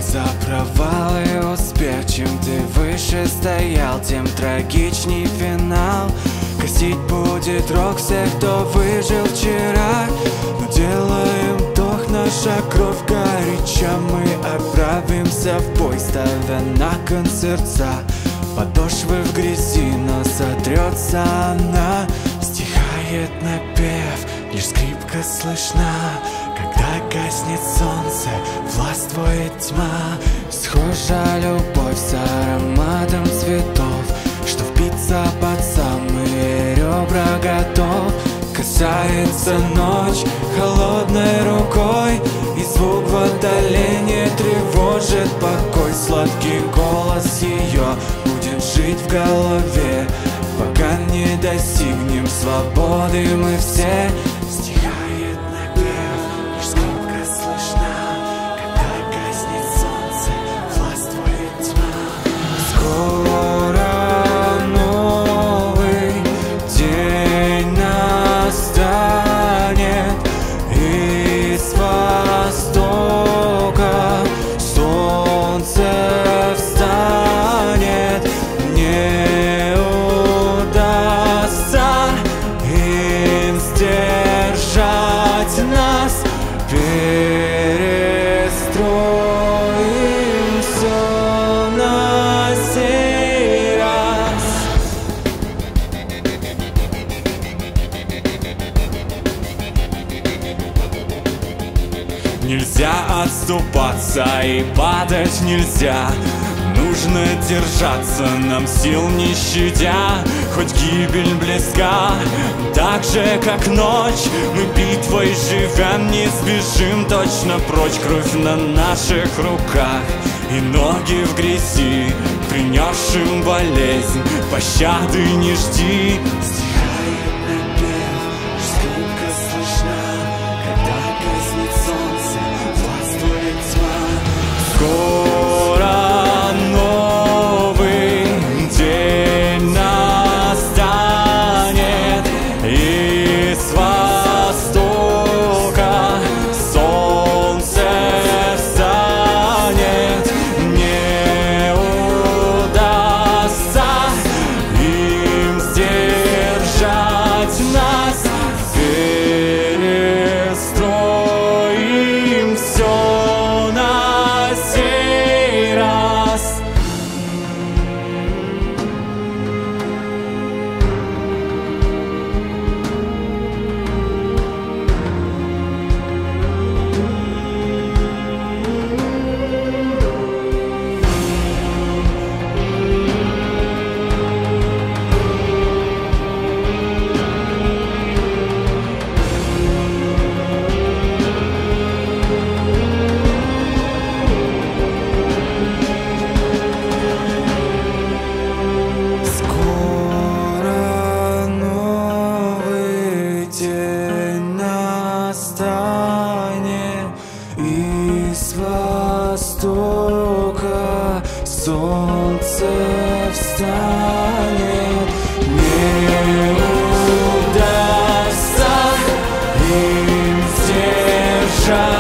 За провал и успех, чем ты выше стоял, тем трагичней финал. Косить будет рок всех, кто выжил вчера. Но делаем вдох, наша кровь горяча. Мы отправимся в бой, ставя на кон сердца. Подошвы в грязи, но сотрется она. Стихает напев, лишь скрипка слышна. Когда гаснет солнце, властвует тьма. Схожа любовь с ароматом цветов, что впиться под самые ребра готов. Касается ночь холодной рукой, и звук в отдалении тревожит покой. Сладкий голос ее будет жить в голове, пока не достигнем свободы мы все. Стихает напев, лишь скрипка слышна. Когда гаснет солнце, властвует тьма. Скоро новый день настанет, и с востока солнце встанет. Не удастся им сдержать нас. Перестроим все на сей раз. Нельзя отступаться и падать нельзя. Нужно держаться, нам сил не щадя. Хоть гибель близка, так же как ночь, мы битвой живем, не спешим точно прочь. Кровь на наших руках и ноги в грязи, принесшим болезнь, пощады не жди. Стихает напев, лишь скрипка слышна. Когда гаснет солнце, властвует тьма. Скоро новый день настанет, и с востока солнце встанет. Не удастся им сдержать нас. Перестроим все на сей раз. Скоро новый день настанет, и с востока солнце встанет. Не удастся им сдержать